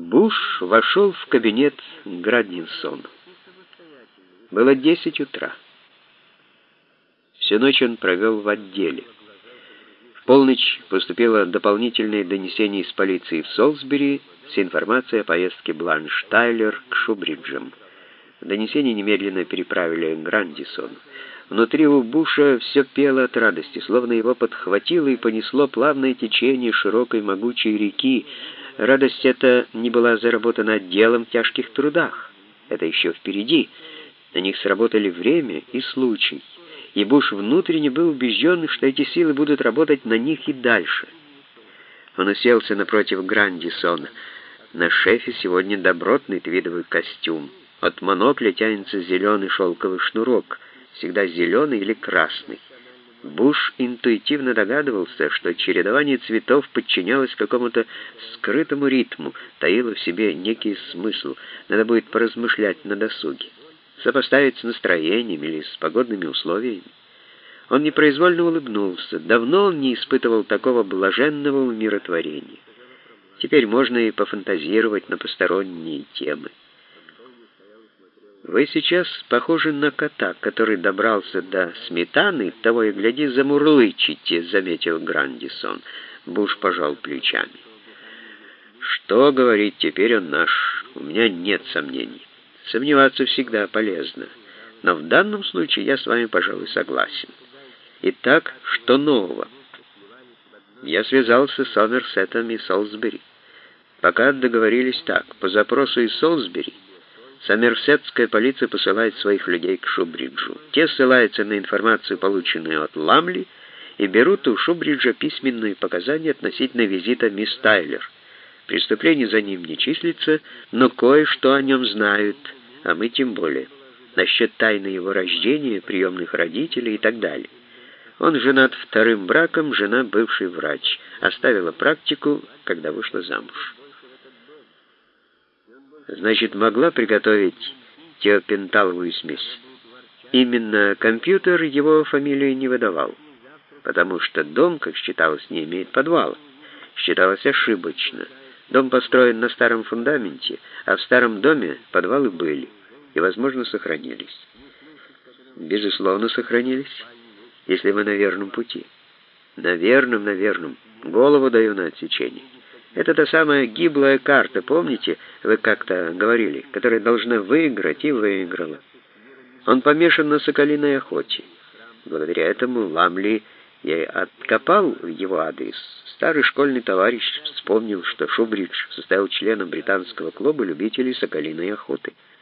Буш вошел в кабинет Граднинсона. Было 10 утра. Всю ночь он провел в отделе. В полночь поступило дополнительное донесение из полиции в Солсбери с информацией о поездке Бланш Тайлер к Шубриджам. Донесение немедленно переправили к Грандисону. Внутри у Буша все пело от радости, словно его подхватило и понесло плавное течение широкой могучей реки. Радость эта не была заработана отделом в тяжких трудах. Это еще впереди. На них сработали время и случай. И Буш внутренне был убежден, что эти силы будут работать на них и дальше. Он уселся напротив Грандисона. На шефе сегодня добротный твидовый костюм. От монокля тянется зеленый шелковый шнурок, всегда зеленый или красный. Буш интуитивно догадывался, что чередование цветов подчинялось какому-то скрытому ритму, таило в себе некий смысл. Надо будет поразмышлять на досуге, сопоставить с настроением или с погодными условиями. Он непроизвольно улыбнулся. Давно он не испытывал такого блаженного умиротворения. Теперь можно и пофантазировать на посторонние темы. «Вы сейчас похожи на кота, который добрался до сметаны, того и гляди замурлычите», — заметил Грандисон. Буш пожал плечами. «Что говорить, теперь он наш, у меня нет сомнений. Сомневаться всегда полезно, но в данном случае я с вами, пожалуй, согласен. Итак, что нового?» Я связался с Сомерсетом и Солсбери. Пока договорились так: по запросу из Солсбери сомерсетская полиция посылает своих людей к Шубриджу. Те ссылаются на информацию, полученную от Ламли, и берут у Шубриджа письменные показания относительно визита мисс Тайлер. Преступление за ним не числится, но кое-что о нем знают, а мы тем более. Насчет тайны его рождения, приемных родителей и так далее. Он женат вторым браком, жена бывший врач. Оставила практику, когда вышла замуж. Значит, могла приготовить тиопенталовую смесь. Именно компьютер его фамилию не выдавал, потому что дом, как считалось, не имеет подвала. Считалось ошибочно. Дом построен на старом фундаменте, а в старом доме подвалы были и, возможно, сохранились. Безусловно, сохранились, если вы на верном пути. На верном. Голову даю на отсечение. Это та самая гиблая карта, помните, вы как-то говорили, которая должна выиграть и выиграла. Он помешан на соколиной охоте. Благодаря этому Ламли я откопал его адрес. Старый школьный товарищ вспомнил, что Шубридж состоял членом британского клуба любителей соколиной охоты.